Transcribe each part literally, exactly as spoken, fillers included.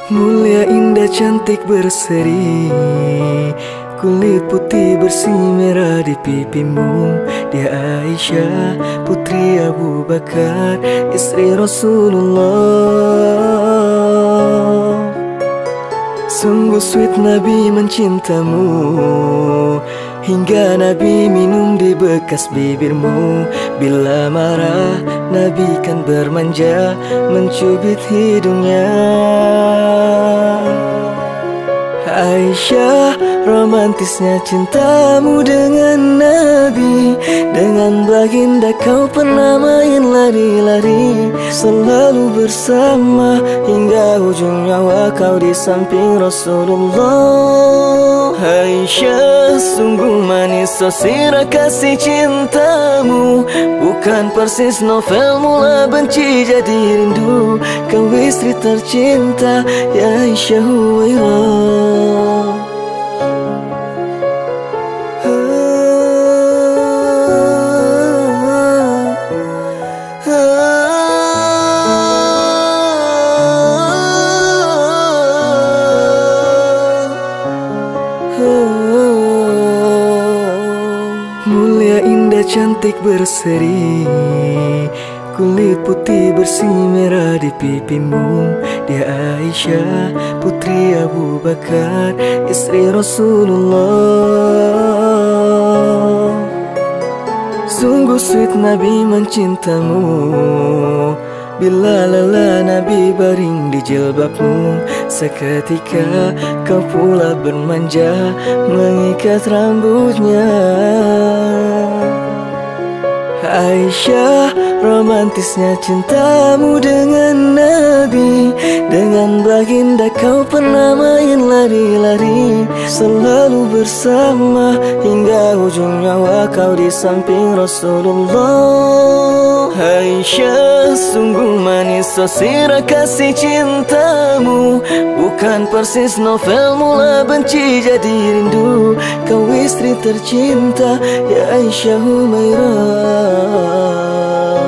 Mulia, indah, cantik, berseri, kulit putih bersih merah di pipimu. Dia Aisyah, putri Abu Bakar, istri Rasulullah. Sungguh sweet Nabi mencintamu, hingga Nabi minum di bekas bibirmu. Bila marah, Nabi kan bermanja, mencubit hidungnya. Aisyah, romantisnya cintamu dengan Nabi. Dengan baginda kau pernah main lari-lari, selalu bersama hingga ujung nyawa kau di samping Rasulullah. Aisyah, sungguh manis sosirah kasih cintamu, bukan persis novel mula benci jadi rindu. Kau istri tercinta, ya Aisyah Huwairah. Mulia, indah, cantik, berseri, kulit putih bersih merah di pipimu. Dia Aisyah, putri Abu Bakar, istri Rasulullah. Sungguh sweet Nabi mencintamu, bila lelah Nabi baring di jilbabmu. Seketika kau pula bermanja, mengikat rambutnya. Aisyah, romantisnya cintamu dengan Nabi. Dengan baginda kau pernah main lari-lari, selalu bersama hingga ujung nyawa kau di samping Rasulullah. Aisyah, sungguh manis sosirah kasih cintamu, bukan persis novel mula benci jadi rindu. Kau istri tercinta, ya Aisyah Humairah.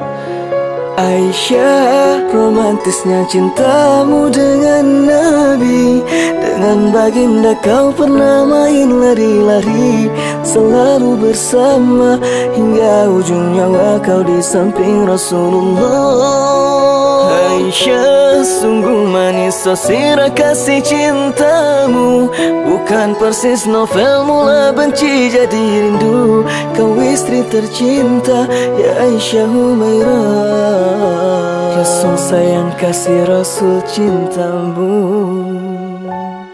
Aisyah, romantisnya cintamu dengan Nabi. Dengan baginda kau pernah main lari-lari, selalu bersama hingga ujung nyawa kau di samping Rasulullah. Aisyah, sungguh manis sosirah kasih cintamu, bukan persis novel mula benci jadi rindu. Kau istri tercinta, ya Aisyah Humairah. Rasul sayang kasih Rasul cintamu.